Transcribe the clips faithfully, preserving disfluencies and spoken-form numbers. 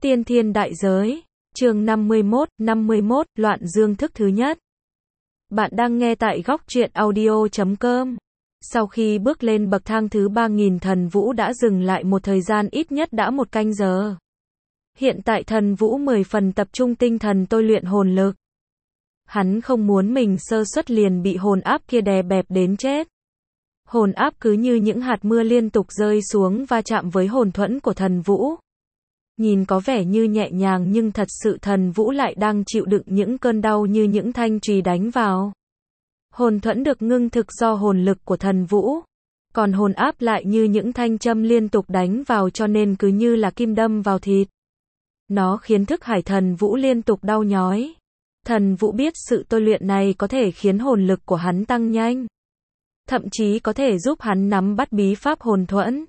Tiên thiên đại giới, chương năm mươi mốt, năm mươi mốt, loạn dương thức thứ nhất. Bạn đang nghe tại góc truyện audio chấm com. Sau khi bước lên bậc thang thứ ba nghìn, Thần Vũ đã dừng lại một thời gian ít nhất đã một canh giờ. Hiện tại Thần Vũ mười phần tập trung tinh thần tôi luyện hồn lực. Hắn không muốn mình sơ suất liền bị hồn áp kia đè bẹp đến chết. Hồn áp cứ như những hạt mưa liên tục rơi xuống va chạm với hồn thuẫn của Thần Vũ. Nhìn có vẻ như nhẹ nhàng nhưng thật sự Thần Vũ lại đang chịu đựng những cơn đau như những thanh chùy đánh vào. Hồn thuẫn được ngưng thực do hồn lực của Thần Vũ, còn hồn áp lại như những thanh châm liên tục đánh vào, cho nên cứ như là kim đâm vào thịt. Nó khiến thức hải Thần Vũ liên tục đau nhói. Thần Vũ biết sự tôi luyện này có thể khiến hồn lực của hắn tăng nhanh, thậm chí có thể giúp hắn nắm bắt bí pháp hồn thuẫn.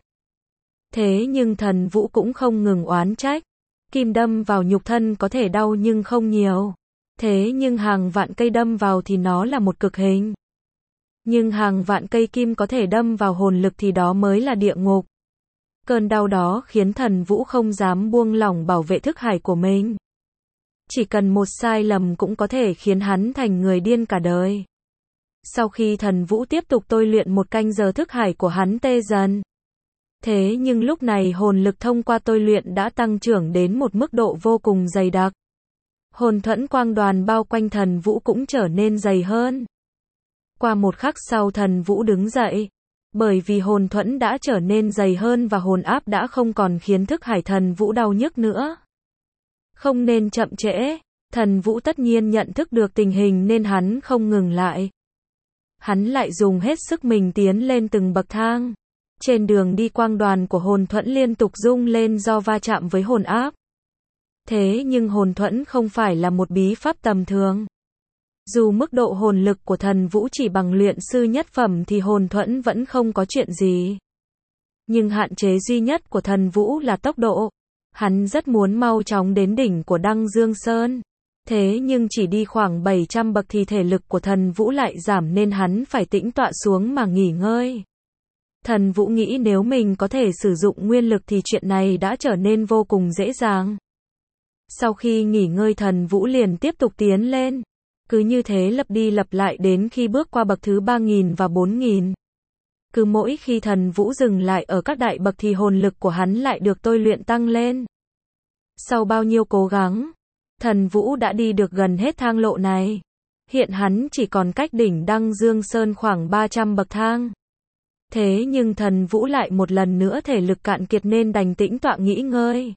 Thế nhưng Thần Vũ cũng không ngừng oán trách. Kim đâm vào nhục thân có thể đau nhưng không nhiều. Thế nhưng hàng vạn cây đâm vào thì nó là một cực hình. Nhưng hàng vạn cây kim có thể đâm vào hồn lực thì đó mới là địa ngục. Cơn đau đó khiến Thần Vũ không dám buông lỏng bảo vệ thức hải của mình. Chỉ cần một sai lầm cũng có thể khiến hắn thành người điên cả đời. Sau khi Thần Vũ tiếp tục tôi luyện một canh giờ, thức hải của hắn tê dần. Thế nhưng lúc này hồn lực thông qua tôi luyện đã tăng trưởng đến một mức độ vô cùng dày đặc. Hồn thuẫn quang đoàn bao quanh Thần Vũ cũng trở nên dày hơn. Qua một khắc sau, Thần Vũ đứng dậy. Bởi vì hồn thuẫn đã trở nên dày hơn và hồn áp đã không còn khiến thức hải Thần Vũ đau nhức nữa. Không nên chậm trễ. Thần Vũ tất nhiên nhận thức được tình hình nên hắn không ngừng lại. Hắn lại dùng hết sức mình tiến lên từng bậc thang. Trên đường đi, quang đoàn của hồn thuẫn liên tục rung lên do va chạm với hồn áp. Thế nhưng hồn thuẫn không phải là một bí pháp tầm thường. Dù mức độ hồn lực của Thần Vũ chỉ bằng luyện sư nhất phẩm thì hồn thuẫn vẫn không có chuyện gì. Nhưng hạn chế duy nhất của Thần Vũ là tốc độ. Hắn rất muốn mau chóng đến đỉnh của Đăng Dương Sơn. Thế nhưng chỉ đi khoảng bảy trăm bậc thì thể lực của Thần Vũ lại giảm nên hắn phải tĩnh tọa xuống mà nghỉ ngơi. Thần Vũ nghĩ nếu mình có thể sử dụng nguyên lực thì chuyện này đã trở nên vô cùng dễ dàng. Sau khi nghỉ ngơi, Thần Vũ liền tiếp tục tiến lên. Cứ như thế lặp đi lặp lại đến khi bước qua bậc thứ ba nghìn và bốn nghìn. Cứ mỗi khi Thần Vũ dừng lại ở các đại bậc thì hồn lực của hắn lại được tôi luyện tăng lên. Sau bao nhiêu cố gắng, Thần Vũ đã đi được gần hết thang lộ này. Hiện hắn chỉ còn cách đỉnh Đăng Dương Sơn khoảng ba trăm bậc thang. Thế nhưng Thần Vũ lại một lần nữa thể lực cạn kiệt nên đành tĩnh tọa nghỉ ngơi.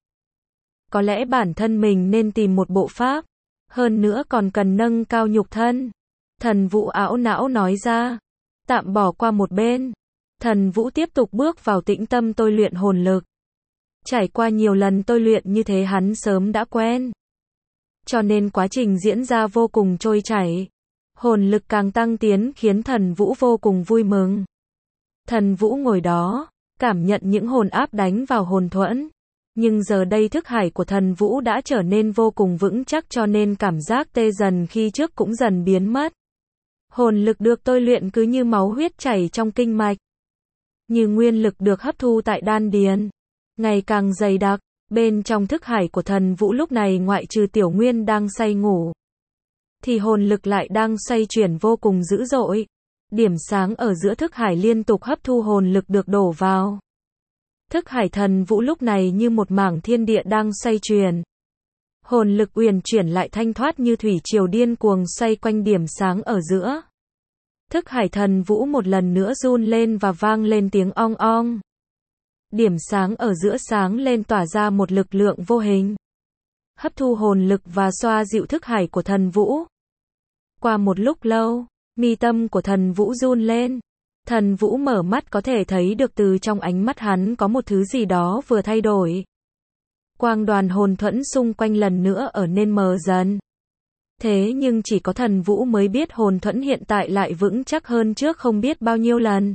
Có lẽ bản thân mình nên tìm một bộ pháp, hơn nữa còn cần nâng cao nhục thân. Thần Vũ ảo não nói ra. Tạm bỏ qua một bên, Thần Vũ tiếp tục bước vào tĩnh tâm tôi luyện hồn lực. Trải qua nhiều lần tôi luyện như thế hắn sớm đã quen. Cho nên quá trình diễn ra vô cùng trôi chảy. Hồn lực càng tăng tiến khiến Thần Vũ vô cùng vui mừng. Thần Vũ ngồi đó, cảm nhận những hồn áp đánh vào hồn thuẫn. Nhưng giờ đây thức hải của Thần Vũ đã trở nên vô cùng vững chắc, cho nên cảm giác tê dần khi trước cũng dần biến mất. Hồn lực được tôi luyện cứ như máu huyết chảy trong kinh mạch. Như nguyên lực được hấp thu tại đan điền. Ngày càng dày đặc, bên trong thức hải của Thần Vũ lúc này ngoại trừ Tiểu Nguyên đang say ngủ, thì hồn lực lại đang xoay chuyển vô cùng dữ dội. Điểm sáng ở giữa thức hải liên tục hấp thu hồn lực được đổ vào. Thức hải Thần Vũ lúc này như một mảng thiên địa đang xoay chuyển. Hồn lực uyển chuyển lại thanh thoát như thủy triều điên cuồng xoay quanh điểm sáng ở giữa. Thức hải Thần Vũ một lần nữa run lên và vang lên tiếng ong ong. Điểm sáng ở giữa sáng lên tỏa ra một lực lượng vô hình, hấp thu hồn lực và xoa dịu thức hải của Thần Vũ. Qua một lúc lâu, mi tâm của Thần Vũ run lên. Thần Vũ mở mắt, có thể thấy được từ trong ánh mắt hắn có một thứ gì đó vừa thay đổi. Quang đoàn hồn thuẫn xung quanh lần nữa ở nên mờ dần. Thế nhưng chỉ có Thần Vũ mới biết hồn thuẫn hiện tại lại vững chắc hơn trước không biết bao nhiêu lần.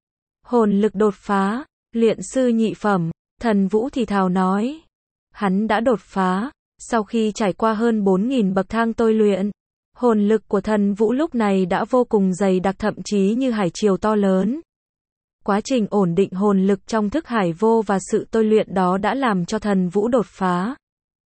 Hồn lực đột phá, luyện sư nhị phẩm, Thần Vũ thì thào nói. Hắn đã đột phá, sau khi trải qua hơn bốn nghìn bậc thang tôi luyện. Hồn lực của Thần Vũ lúc này đã vô cùng dày đặc, thậm chí như hải triều to lớn. Quá trình ổn định hồn lực trong thức hải vô và sự tôi luyện đó đã làm cho Thần Vũ đột phá.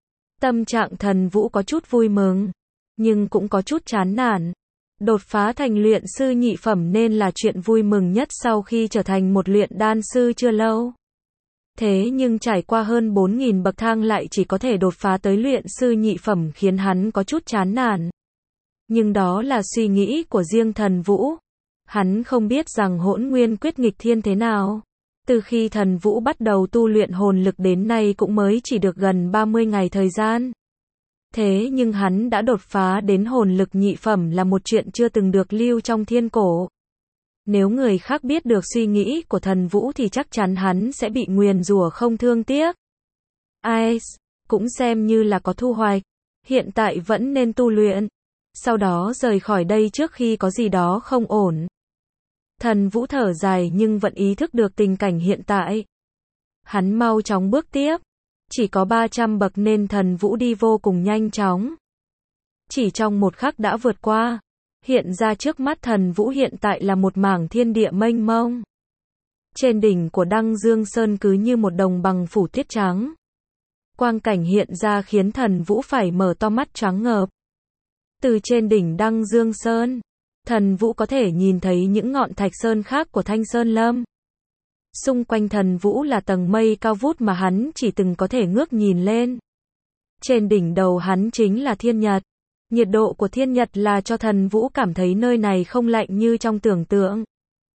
Tâm trạng Thần Vũ có chút vui mừng, nhưng cũng có chút chán nản. Đột phá thành luyện sư nhị phẩm nên là chuyện vui mừng nhất sau khi trở thành một luyện đan sư chưa lâu. Thế nhưng trải qua hơn bốn nghìn bậc thang lại chỉ có thể đột phá tới luyện sư nhị phẩm khiến hắn có chút chán nản. Nhưng đó là suy nghĩ của riêng Thần Vũ. Hắn không biết rằng Hỗn Nguyên Quyết nghịch thiên thế nào. Từ khi Thần Vũ bắt đầu tu luyện hồn lực đến nay cũng mới chỉ được gần ba mươi ngày thời gian. Thế nhưng hắn đã đột phá đến hồn lực nhị phẩm là một chuyện chưa từng được lưu trong thiên cổ. Nếu người khác biết được suy nghĩ của Thần Vũ thì chắc chắn hắn sẽ bị nguyền rủa không thương tiếc. Ai, cũng xem như là có thu hoạch. Hiện tại vẫn nên tu luyện. Sau đó rời khỏi đây trước khi có gì đó không ổn. Thần Vũ thở dài nhưng vẫn ý thức được tình cảnh hiện tại. Hắn mau chóng bước tiếp. Chỉ có ba trăm bậc nên Thần Vũ đi vô cùng nhanh chóng. Chỉ trong một khắc đã vượt qua. Hiện ra trước mắt Thần Vũ hiện tại là một mảng thiên địa mênh mông. Trên đỉnh của Đăng Dương Sơn cứ như một đồng bằng phủ tuyết trắng. Quang cảnh hiện ra khiến Thần Vũ phải mở to mắt choáng ngợp. Từ trên đỉnh Đăng Dương Sơn, Thần Vũ có thể nhìn thấy những ngọn thạch sơn khác của Thanh Sơn Lâm. Xung quanh Thần Vũ là tầng mây cao vút mà hắn chỉ từng có thể ngước nhìn lên. Trên đỉnh đầu hắn chính là thiên nhật. Nhiệt độ của thiên nhật là cho Thần Vũ cảm thấy nơi này không lạnh như trong tưởng tượng.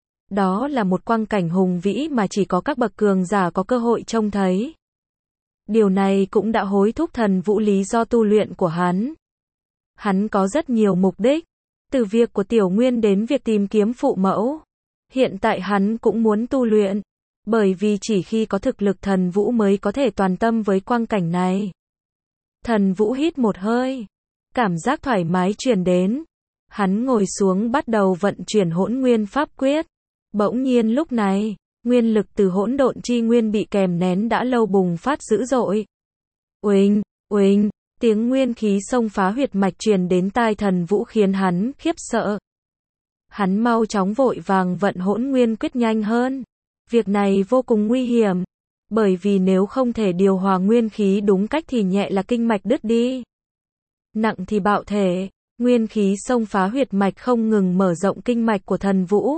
Đó là một quang cảnh hùng vĩ mà chỉ có các bậc cường giả có cơ hội trông thấy. Điều này cũng đã hối thúc Thần Vũ lý do tu luyện của hắn. Hắn có rất nhiều mục đích, từ việc của Tiểu Nguyên đến việc tìm kiếm phụ mẫu. Hiện tại hắn cũng muốn tu luyện, bởi vì chỉ khi có thực lực Thần Vũ mới có thể toàn tâm với quang cảnh này. Thần Vũ hít một hơi, cảm giác thoải mái truyền đến. Hắn ngồi xuống bắt đầu vận chuyển Hỗn Nguyên Pháp Quyết. Bỗng nhiên lúc này, nguyên lực từ hỗn độn chi nguyên bị kèm nén đã lâu bùng phát dữ dội. Uỳnh, uỳnh, tiếng nguyên khí xông phá huyệt mạch truyền đến tai Thần Vũ khiến hắn khiếp sợ. Hắn mau chóng vội vàng vận Hỗn Nguyên Quyết nhanh hơn. Việc này vô cùng nguy hiểm, bởi vì nếu không thể điều hòa nguyên khí đúng cách thì nhẹ là kinh mạch đứt đi, nặng thì bạo thể. Nguyên khí xông phá huyệt mạch không ngừng mở rộng kinh mạch của Thần Vũ.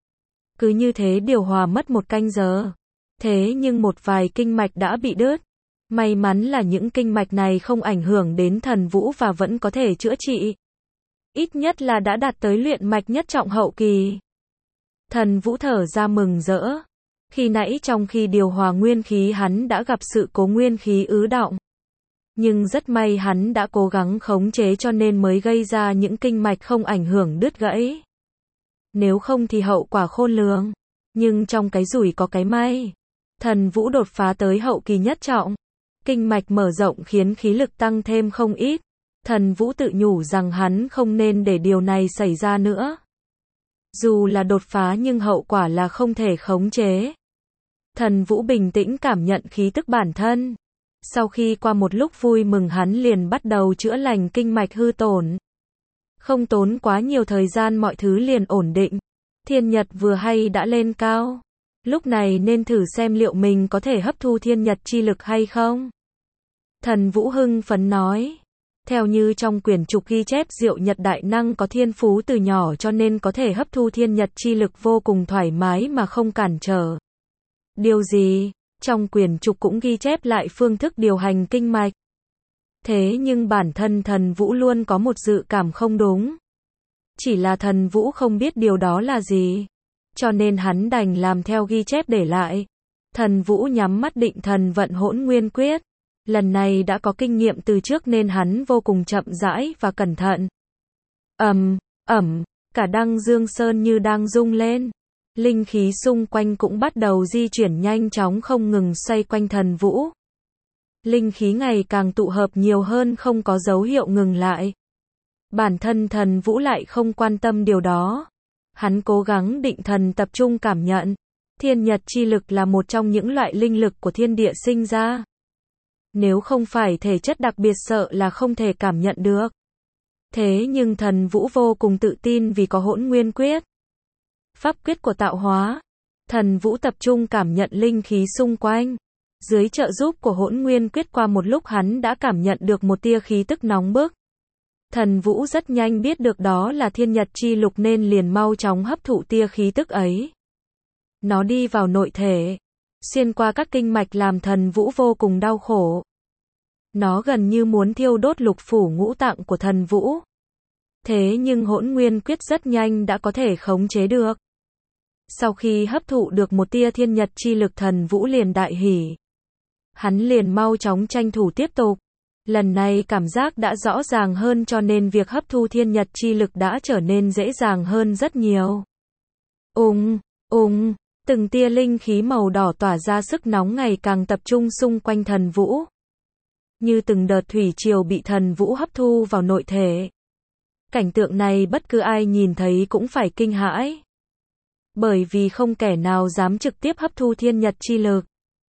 Cứ như thế điều hòa mất một canh giờ. Thế nhưng một vài kinh mạch đã bị đứt. May mắn là những kinh mạch này không ảnh hưởng đến Thần Vũ và vẫn có thể chữa trị. Ít nhất là đã đạt tới luyện mạch nhất trọng hậu kỳ. Thần Vũ thở ra mừng rỡ. Khi nãy trong khi điều hòa nguyên khí hắn đã gặp sự cố nguyên khí ứ đọng. Nhưng rất may hắn đã cố gắng khống chế cho nên mới gây ra những kinh mạch không ảnh hưởng đứt gãy. Nếu không thì hậu quả khôn lường. Nhưng trong cái rủi có cái may. Thần Vũ đột phá tới hậu kỳ nhất trọng. Kinh mạch mở rộng khiến khí lực tăng thêm không ít. Thần Vũ tự nhủ rằng hắn không nên để điều này xảy ra nữa. Dù là đột phá nhưng hậu quả là không thể khống chế. Thần Vũ bình tĩnh cảm nhận khí tức bản thân. Sau khi qua một lúc vui mừng hắn liền bắt đầu chữa lành kinh mạch hư tổn. Không tốn quá nhiều thời gian mọi thứ liền ổn định. Thiên nhật vừa hay đã lên cao. Lúc này nên thử xem liệu mình có thể hấp thu thiên nhật chi lực hay không. Thần Vũ hưng phấn nói. Theo như trong quyển trục ghi chép Diệu Nhật Đại Năng có thiên phú từ nhỏ cho nên có thể hấp thu thiên nhật chi lực vô cùng thoải mái mà không cản trở. Điều gì? Trong quyển trục cũng ghi chép lại phương thức điều hành kinh mạch. Thế nhưng bản thân Thần Vũ luôn có một dự cảm không đúng. Chỉ là Thần Vũ không biết điều đó là gì. Cho nên hắn đành làm theo ghi chép để lại. Thần Vũ nhắm mắt định thần vận Hỗn Nguyên Quyết. Lần này đã có kinh nghiệm từ trước nên hắn vô cùng chậm rãi và cẩn thận. Ầm, ầm, cả Đăng Dương Sơn như đang rung lên. Linh khí xung quanh cũng bắt đầu di chuyển nhanh chóng không ngừng xoay quanh Thần Vũ. Linh khí ngày càng tụ hợp nhiều hơn không có dấu hiệu ngừng lại. Bản thân Thần Vũ lại không quan tâm điều đó. Hắn cố gắng định thần tập trung cảm nhận. Thiên nhật chi lực là một trong những loại linh lực của thiên địa sinh ra. Nếu không phải thể chất đặc biệt sợ là không thể cảm nhận được. Thế nhưng Thần Vũ vô cùng tự tin vì có Hỗn Nguyên Quyết. Pháp quyết của tạo hóa. Thần Vũ tập trung cảm nhận linh khí xung quanh. Dưới trợ giúp của Hỗn Nguyên Quyết qua một lúc hắn đã cảm nhận được một tia khí tức nóng bức. Thần Vũ rất nhanh biết được đó là thiên nhật chi lục nên liền mau chóng hấp thụ tia khí tức ấy. Nó đi vào nội thể, xuyên qua các kinh mạch làm Thần Vũ vô cùng đau khổ. Nó gần như muốn thiêu đốt lục phủ ngũ tạng của Thần Vũ. Thế nhưng Hỗn Nguyên Quyết rất nhanh đã có thể khống chế được. Sau khi hấp thụ được một tia thiên nhật chi lực, Thần Vũ liền đại hỉ. Hắn liền mau chóng tranh thủ tiếp tục. Lần này cảm giác đã rõ ràng hơn cho nên việc hấp thu thiên nhật chi lực đã trở nên dễ dàng hơn rất nhiều. Ùng, ùng, từng tia linh khí màu đỏ tỏa ra sức nóng ngày càng tập trung xung quanh Thần Vũ. Như từng đợt thủy triều bị Thần Vũ hấp thu vào nội thể. Cảnh tượng này bất cứ ai nhìn thấy cũng phải kinh hãi. Bởi vì không kẻ nào dám trực tiếp hấp thu thiên nhật chi lực.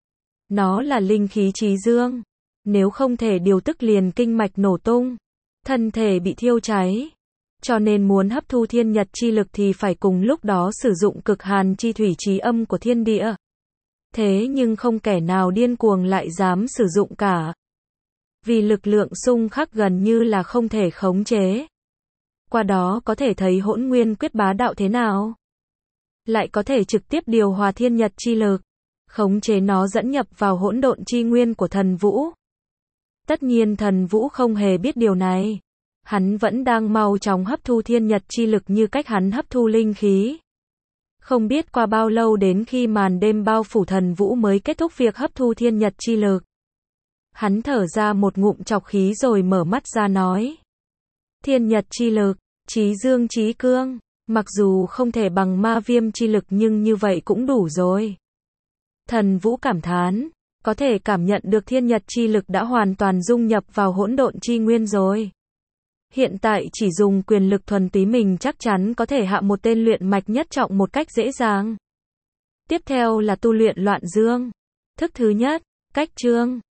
Nó là linh khí chí dương. Nếu không thể điều tức liền kinh mạch nổ tung. Thân thể bị thiêu cháy. Cho nên muốn hấp thu thiên nhật chi lực thì phải cùng lúc đó sử dụng cực hàn chi thủy chí âm của thiên địa. Thế nhưng không kẻ nào điên cuồng lại dám sử dụng cả. Vì lực lượng xung khắc gần như là không thể khống chế. Qua đó có thể thấy Hỗn Nguyên Quyết bá đạo thế nào. Lại có thể trực tiếp điều hòa thiên nhật chi lực, khống chế nó dẫn nhập vào hỗn độn chi nguyên của Thần Vũ. Tất nhiên Thần Vũ không hề biết điều này. Hắn vẫn đang mau chóng hấp thu thiên nhật chi lực như cách hắn hấp thu linh khí. Không biết qua bao lâu đến khi màn đêm bao phủ Thần Vũ mới kết thúc việc hấp thu thiên nhật chi lực. Hắn thở ra một ngụm trọc khí rồi mở mắt ra nói. Thiên nhật chi lực, chí dương chí cương, mặc dù không thể bằng ma viêm chi lực nhưng như vậy cũng đủ rồi. Thần Vũ cảm thán, có thể cảm nhận được thiên nhật chi lực đã hoàn toàn dung nhập vào hỗn độn chi nguyên rồi. Hiện tại chỉ dùng quyền lực thuần túy mình chắc chắn có thể hạ một tên luyện mạch nhất trọng một cách dễ dàng. Tiếp theo là tu luyện loạn dương. Thức thứ nhất, cách chương.